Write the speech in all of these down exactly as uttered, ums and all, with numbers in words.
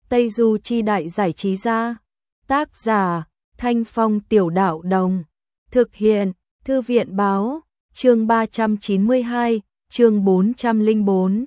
Tây Du Chi Đại Giải Trí Gia. Tác giả Thanh Phong Tiểu Đạo Đồng. Thực hiện Thư viện Báo. Chương ba trăm chín mươi hai, chương bốn trăm lẻ bốn.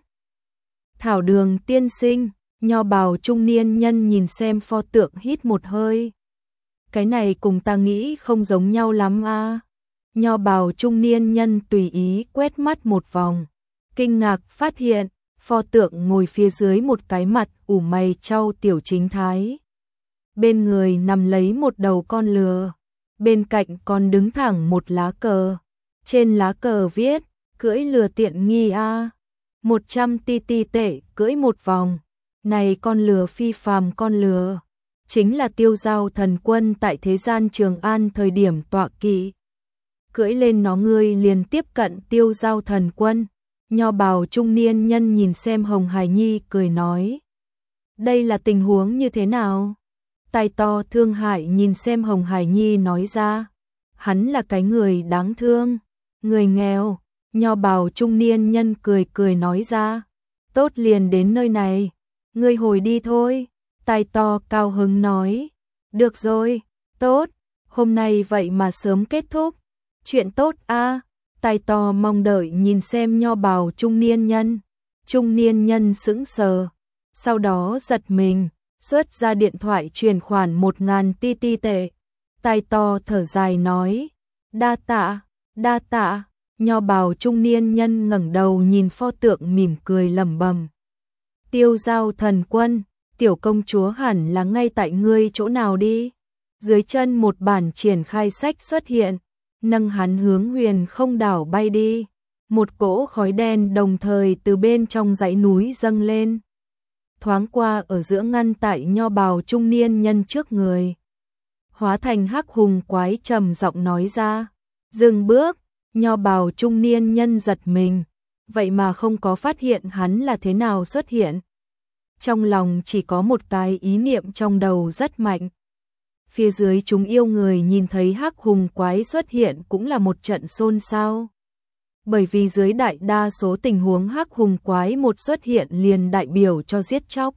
Thảo Đường tiên sinh. Nho bào trung niên nhân nhìn xem pho tượng hít một hơi. Cái này cùng ta nghĩ không giống nhau lắm a. À. Nho bào trung niên nhân tùy ý quét mắt một vòng, kinh ngạc phát hiện pho tượng ngồi phía dưới một cái mặt ủ mày trao tiểu chính thái. Bên người nằm lấy một đầu con lừa, bên cạnh còn đứng thẳng một lá cờ. Trên lá cờ viết, cưỡi lừa tiện nghi a, một trăm ti ti tệ cưỡi một vòng. Này con lừa phi phàm con lừa, chính là Tiêu Giao Thần Quân tại thế gian Trường An thời điểm tọa kỵ. Cưỡi lên nó ngươi liền tiếp cận Tiêu Giao Thần Quân. Nho bào trung niên nhân nhìn xem Hồng Hải Nhi cười nói. Đây là tình huống như thế nào? Tai to thương hại nhìn xem Hồng Hải Nhi nói ra. Hắn là cái người đáng thương, người nghèo. Nho bào trung niên nhân cười cười nói ra. Tốt liền đến nơi này, ngươi hồi đi thôi. Tai to cao hứng nói. Được rồi, tốt, hôm nay vậy mà sớm kết thúc. Chuyện tốt a. À. Tai to mong đợi nhìn xem nho bào trung niên nhân. Trung niên nhân sững sờ, sau đó giật mình, xuất ra điện thoại chuyển khoản một ngàn ti ti tệ. Tai to thở dài nói, đa tạ, đa tạ. Nho bào trung niên nhân ngẩng đầu nhìn pho tượng mỉm cười lẩm bẩm. Tiêu Giao Thần Quân, tiểu công chúa hẳn là ngay tại ngươi chỗ nào đi. Dưới chân một bản triển khai sách xuất hiện, nâng hắn hướng Huyền Không đảo bay đi. Một cỗ khói đen đồng thời từ bên trong dãy núi dâng lên, thoáng qua ở giữa ngăn tại nho bào trung niên nhân trước người. Hóa thành hắc hùng quái trầm giọng nói ra, dừng bước. Nho bào trung niên nhân giật mình, vậy mà không có phát hiện hắn là thế nào xuất hiện. Trong lòng chỉ có một cái ý niệm trong đầu rất mạnh. Phía dưới chúng yêu người nhìn thấy hắc hùng quái xuất hiện cũng là một trận xôn xao. Bởi vì dưới đại đa số tình huống hắc hùng quái một xuất hiện liền đại biểu cho giết chóc.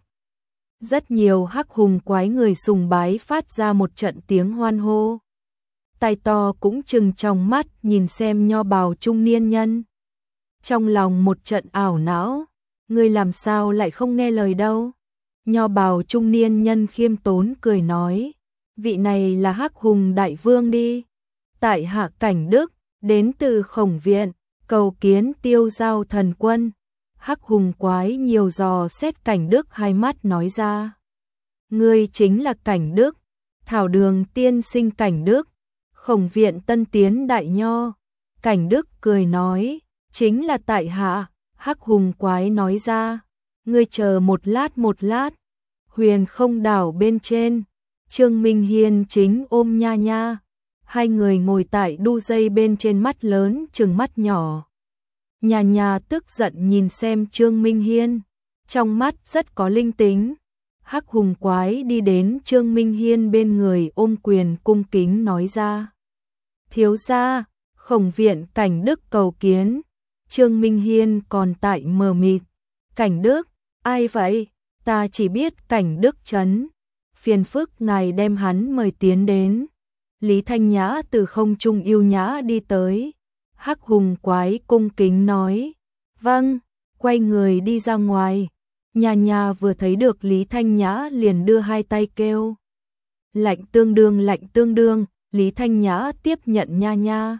Rất nhiều hắc hùng quái người sùng bái phát ra một trận tiếng hoan hô. Tai to cũng trừng trong mắt nhìn xem nho bào trung niên nhân. Trong lòng một trận ảo não, ngươi làm sao lại không nghe lời đâu. Nho bào trung niên nhân khiêm tốn cười nói, vị này là hắc hùng đại vương đi. Tại hạ Cảnh Đức, đến từ Khổng Viện, cầu kiến Tiêu Giao Thần Quân. Hắc hùng quái nhiều dò xét Cảnh Đức hai mắt nói ra. Ngươi chính là Cảnh Đức, Thảo Đường tiên sinh Cảnh Đức, Khổng Viện tân tiến đại nho. Cảnh Đức cười nói, chính là tại hạ. Hắc hùng quái nói ra, ngươi chờ một lát một lát. Huyền Không đảo bên trên, Trương Minh Hiên chính ôm Nha Nha. Hai người ngồi tại đu dây bên trên, mắt lớn trừng mắt nhỏ. Nha Nha tức giận nhìn xem Trương Minh Hiên, trong mắt rất có linh tính. Hắc hùng quái đi đến Trương Minh Hiên bên người ôm quyền cung kính nói ra. Thiếu gia, Khổng Viện Cảnh Đức cầu kiến. Trương Minh Hiên còn tại mờ mịt. Cảnh Đức, ai vậy? Ta chỉ biết Cảnh Đức trấn. Phiền phức ngài đem hắn mời tiến đến. Lý Thanh Nhã từ không trung yêu nhã đi tới. Hắc hùng quái cung kính nói. Vâng, quay người đi ra ngoài. Nha Nha vừa thấy được Lý Thanh Nhã liền đưa hai tay kêu. Lạnh tương đương lạnh tương đương. Lý Thanh Nhã tiếp nhận Nha Nha.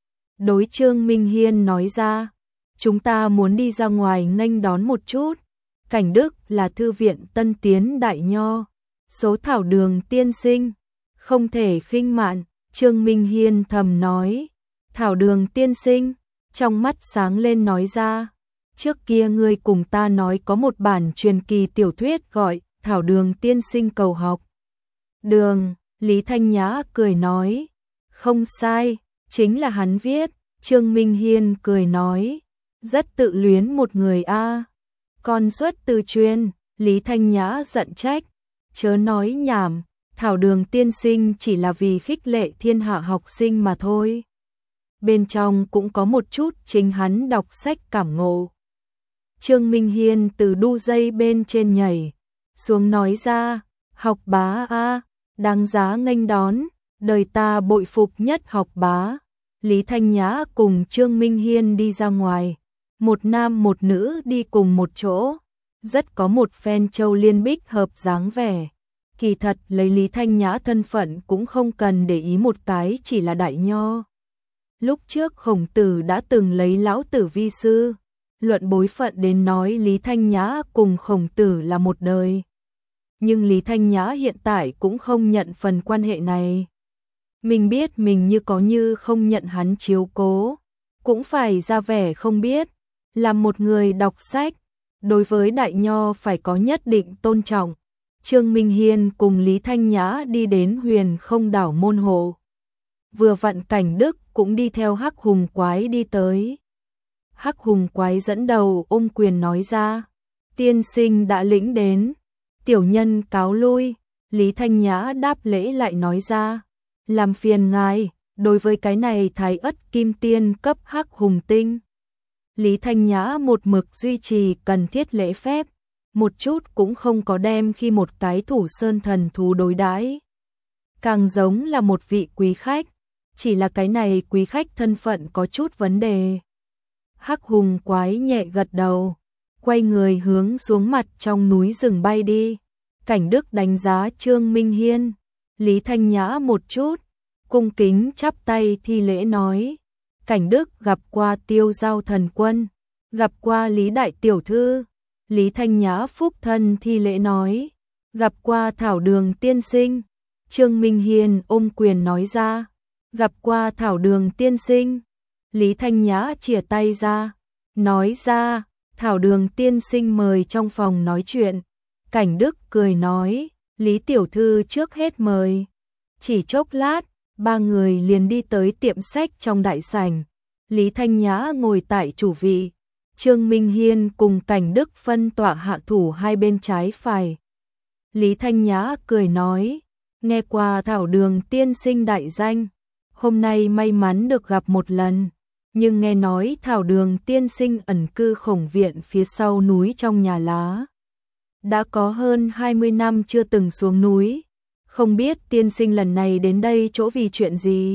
Đối Trương Minh Hiên nói ra. Chúng ta muốn đi ra ngoài nghênh đón một chút. Cảnh Đức là thư viện tân tiến đại nho, số Thảo Đường tiên sinh, không thể khinh mạn. Trương Minh Hiên thầm nói. Thảo Đường tiên sinh, trong mắt sáng lên nói ra. Trước kia ngươi cùng ta nói có một bản truyền kỳ tiểu thuyết gọi Thảo Đường tiên sinh cầu học. Đường, Lý Thanh Nhã cười nói. Không sai, chính là hắn viết. Trương Minh Hiên cười nói. Rất tự luyến một người a. À. Con xuất từ truyền. Lý Thanh Nhã giận trách. Chớ nói nhảm, Thảo Đường tiên sinh chỉ là vì khích lệ thiên hạ học sinh mà thôi. Bên trong cũng có một chút chính hắn đọc sách cảm ngộ. Trương Minh Hiên từ đu dây bên trên nhảy, xuống nói ra, học bá a, đáng giá nghênh đón, đời ta bội phục nhất học bá. Lý Thanh Nhã cùng Trương Minh Hiên đi ra ngoài, một nam một nữ đi cùng một chỗ, rất có một phen châu liên bích hợp dáng vẻ. Kỳ thật lấy Lý Thanh Nhã thân phận cũng không cần để ý một cái, chỉ là đại nho. Lúc trước Khổng Tử đã từng lấy lão tử vi sư, luận bối phận đến nói Lý Thanh Nhã cùng Khổng Tử là một đời. Nhưng Lý Thanh Nhã hiện tại cũng không nhận phần quan hệ này. Mình biết mình như có như không nhận hắn chiếu cố, cũng phải ra vẻ không biết. Làm một người đọc sách, đối với đại nho phải có nhất định tôn trọng. Trương Minh Hiên cùng Lý Thanh Nhã đi đến Huyền Không đảo môn hộ. Vừa vặn Cảnh Đức cũng đi theo Hắc Hùng Quái đi tới. Hắc Hùng Quái dẫn đầu ôm quyền nói ra, tiên sinh đã lĩnh đến, tiểu nhân cáo lui. Lý Thanh Nhã đáp lễ lại nói ra, làm phiền ngài, đối với cái này Thái Ất Kim Tiên cấp Hắc Hùng Tinh. Lý Thanh Nhã một mực duy trì cần thiết lễ phép, một chút cũng không có đem khi một cái thủ sơn thần thú đối đãi, càng giống là một vị quý khách, chỉ là cái này quý khách thân phận có chút vấn đề. Hắc Hùng Quái nhẹ gật đầu, quay người hướng xuống mặt trong núi rừng bay đi. Cảnh Đức đánh giá Trương Minh Hiên, Lý Thanh Nhã một chút, cung kính chắp tay thi lễ nói, Cảnh Đức gặp qua Tiêu Giao thần quân, gặp qua Lý đại tiểu thư. Lý Thanh Nhã phúc thân thi lễ nói, gặp qua Thảo Đường tiên sinh. Trương Minh Hiên ôm quyền nói ra, gặp qua Thảo Đường tiên sinh. Lý Thanh Nhã chìa tay ra, nói ra, Thảo Đường tiên sinh mời trong phòng nói chuyện. Cảnh Đức cười nói, Lý tiểu thư trước hết mời. Chỉ chốc lát, ba người liền đi tới tiệm sách trong đại sảnh. Lý Thanh Nhã ngồi tại chủ vị, Trương Minh Hiên cùng Cảnh Đức phân tọa hạ thủ hai bên trái phải. Lý Thanh Nhã cười nói, nghe qua Thảo Đường tiên sinh đại danh, hôm nay may mắn được gặp một lần, nhưng nghe nói Thảo Đường tiên sinh ẩn cư Khổng viện phía sau núi trong nhà lá. Đã có hơn hai mươi năm chưa từng xuống núi, không biết tiên sinh lần này đến đây chỗ vì chuyện gì.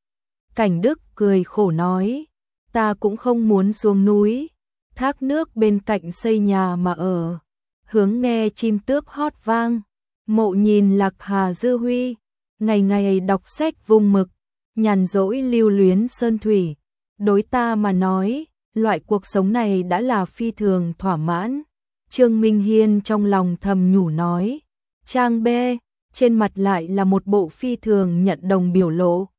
Cảnh Đức cười khổ nói, ta cũng không muốn xuống núi, thác nước bên cạnh xây nhà mà ở, hướng nghe chim tước hót vang, mộ nhìn lạc hà dư huy, ngày ngày đọc sách vùng mực, nhàn rỗi lưu luyến sơn thủy. Đối ta mà nói, loại cuộc sống này đã là phi thường thỏa mãn. Trương Minh Hiên trong lòng thầm nhủ nói, trang B, trên mặt lại là một bộ phi thường nhận đồng biểu lộ.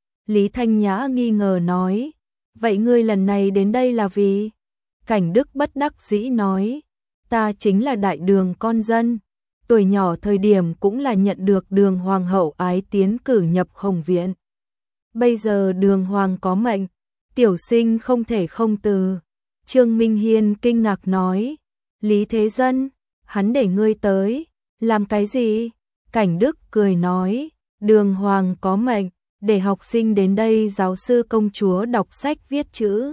Lý Thanh Nhã nghi ngờ nói, vậy ngươi lần này đến đây là vì? Cảnh Đức bất đắc dĩ nói, ta chính là đại đường con dân, tuổi nhỏ thời điểm cũng là nhận được Đường Hoàng hậu ái tiến cử nhập Khổng viện. Bây giờ Đường Hoàng có mệnh, tiểu sinh không thể không từ. Trương Minh Hiên kinh ngạc nói, Lý Thế Dân, hắn để ngươi tới, làm cái gì? Cảnh Đức cười nói, Đường Hoàng có mệnh, để học sinh đến đây giáo sư công chúa đọc sách viết chữ,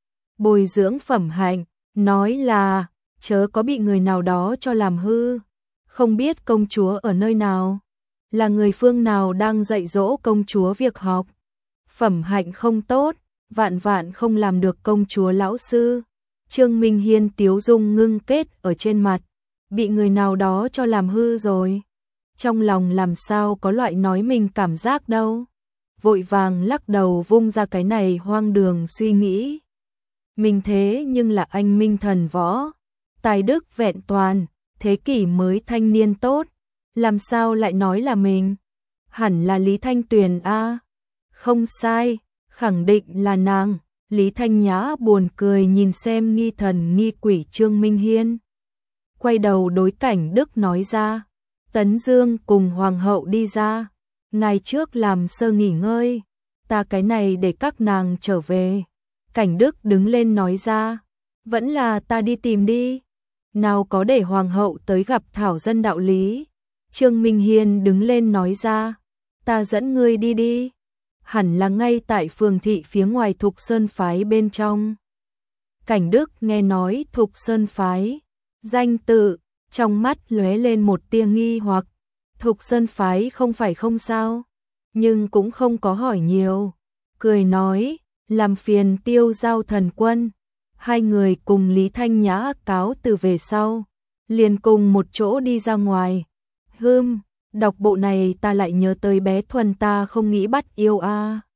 bồi dưỡng phẩm hạnh, nói là, chớ có bị người nào đó cho làm hư. Không biết công chúa ở nơi nào, là người phương nào đang dạy dỗ công chúa việc học. Phẩm hạnh không tốt, vạn vạn không làm được công chúa lão sư. Trương Minh Hiên tiếu dung ngưng kết ở trên mặt, bị người nào đó cho làm hư rồi. Trong lòng làm sao có loại nói mình cảm giác đâu. Vội vàng lắc đầu vung ra cái này hoang đường suy nghĩ. Mình thế nhưng là anh minh thần võ, tài đức vẹn toàn, thế kỷ mới thanh niên tốt, làm sao lại nói là mình? Hẳn là Lý Thanh Tuyền a. Không sai, khẳng định là nàng. Lý Thanh Nhã buồn cười nhìn xem nghi thần nghi quỷ Trương Minh Hiên. Quay đầu đối Cảnh Đức nói ra, Tấn Dương cùng Hoàng hậu đi ra, ngày trước làm sơ nghỉ ngơi, ta cái này để các nàng trở về. Cảnh Đức đứng lên nói ra, vẫn là ta đi tìm đi, nào có để Hoàng hậu tới gặp thảo dân đạo lý. Trương Minh Hiên đứng lên nói ra, ta dẫn ngươi đi đi. Hẳn là ngay tại phường thị phía ngoài Thục Sơn phái bên trong. Cảnh Đức nghe nói Thục Sơn phái, danh tự, trong mắt lóe lên một tia nghi hoặc. Thục Sơn phái không phải không sao, nhưng cũng không có hỏi nhiều, cười nói, làm phiền Tiêu Giao thần quân. Hai người cùng Lý Thanh Nhã cáo từ về sau, liền cùng một chỗ đi ra ngoài. Hừm, đọc bộ này ta lại nhớ tới bé Thuần ta không nghĩ bắt yêu a.